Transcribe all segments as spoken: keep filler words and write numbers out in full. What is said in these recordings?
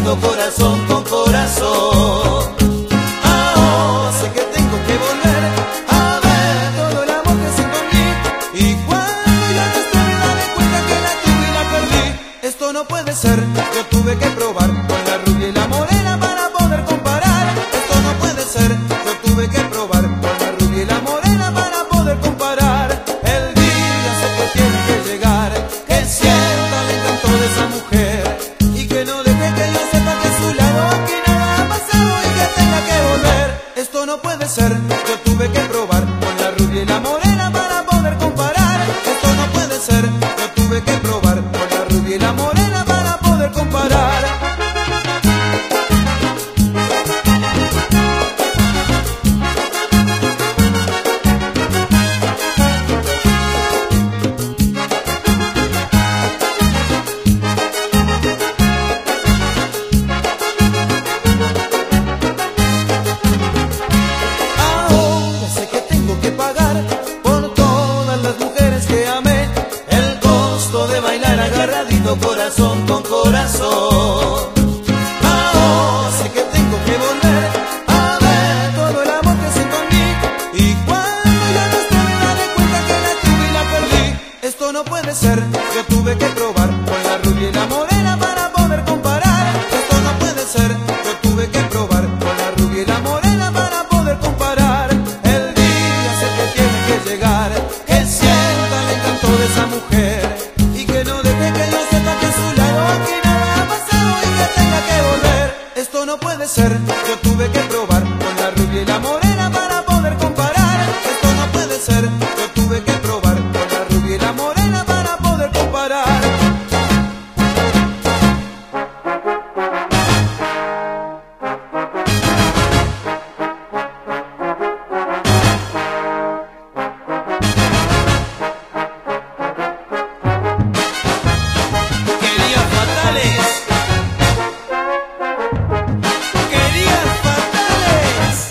agarradito corazón con corazón. Ahora sé que tengo que volver a ver todo el amor que siento en mí, y cuando ya no esté me daré cuenta que la tuve y la perdí. Esto no puede ser, yo tuve que probar con la rubia y la morena para poder comparar. Esto no puede ser, yo tuve que probar con la rubia y la morena para poder comparar. El día sé que tiene que llegar, que sienta el encanto de esa mujer, y que no deje que yo sepa que a su lado aquí nada ha pasado y que tenga que volver. Esto no puede ser, yo tuve que probar con la rubia y la morena para poder comparar. Esto no puede ser, yo tuve que probar con la rubia y la morena para poder comparar. Ahora sé que tengo que pagar por todas las mujeres que amé, el costo de bailar agarradito corazón con corazón. Ahora sé que tengo que volver a ver todo el amor que siento en mí, y cuando ya no esté me daré cuenta que la tuve y la perdí. Esto no puede ser, yo tuve que probar con la rubia y la morena para poder comparar. Esto no puede ser, yo tuve que probar con la rubia y la morena para poder comparar. El día sé que tiene que llegar, que sienta el encanto de esa mujer, y que no deje que yo sepa que a su lado aquí nada ha pasado y que tenga que volver. Esto no puede ser, yo tuve que probar con la rubia y la morena para poder comparar. Esto no puede ser, yo tuve que probar con la rubia y la morena para poder comparar. Querías fatales, querías fatales.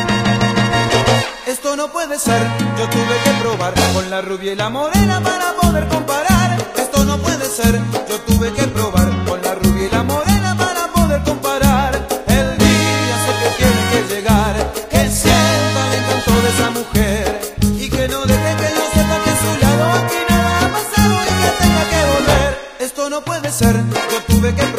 Esto no puede ser, yo tuve que probar con la rubia y la morena para poder comparar. Esto no puede ser, yo tuve que probar con la rubia y la morena para poder comparar. El día sé que tiene que llegar, que sienta el encanto de esa mujer, y que no deje que yo sepa que a su lado aquí nada ha pasado y que tenga que volver. Esto no puede ser, yo tuve que probar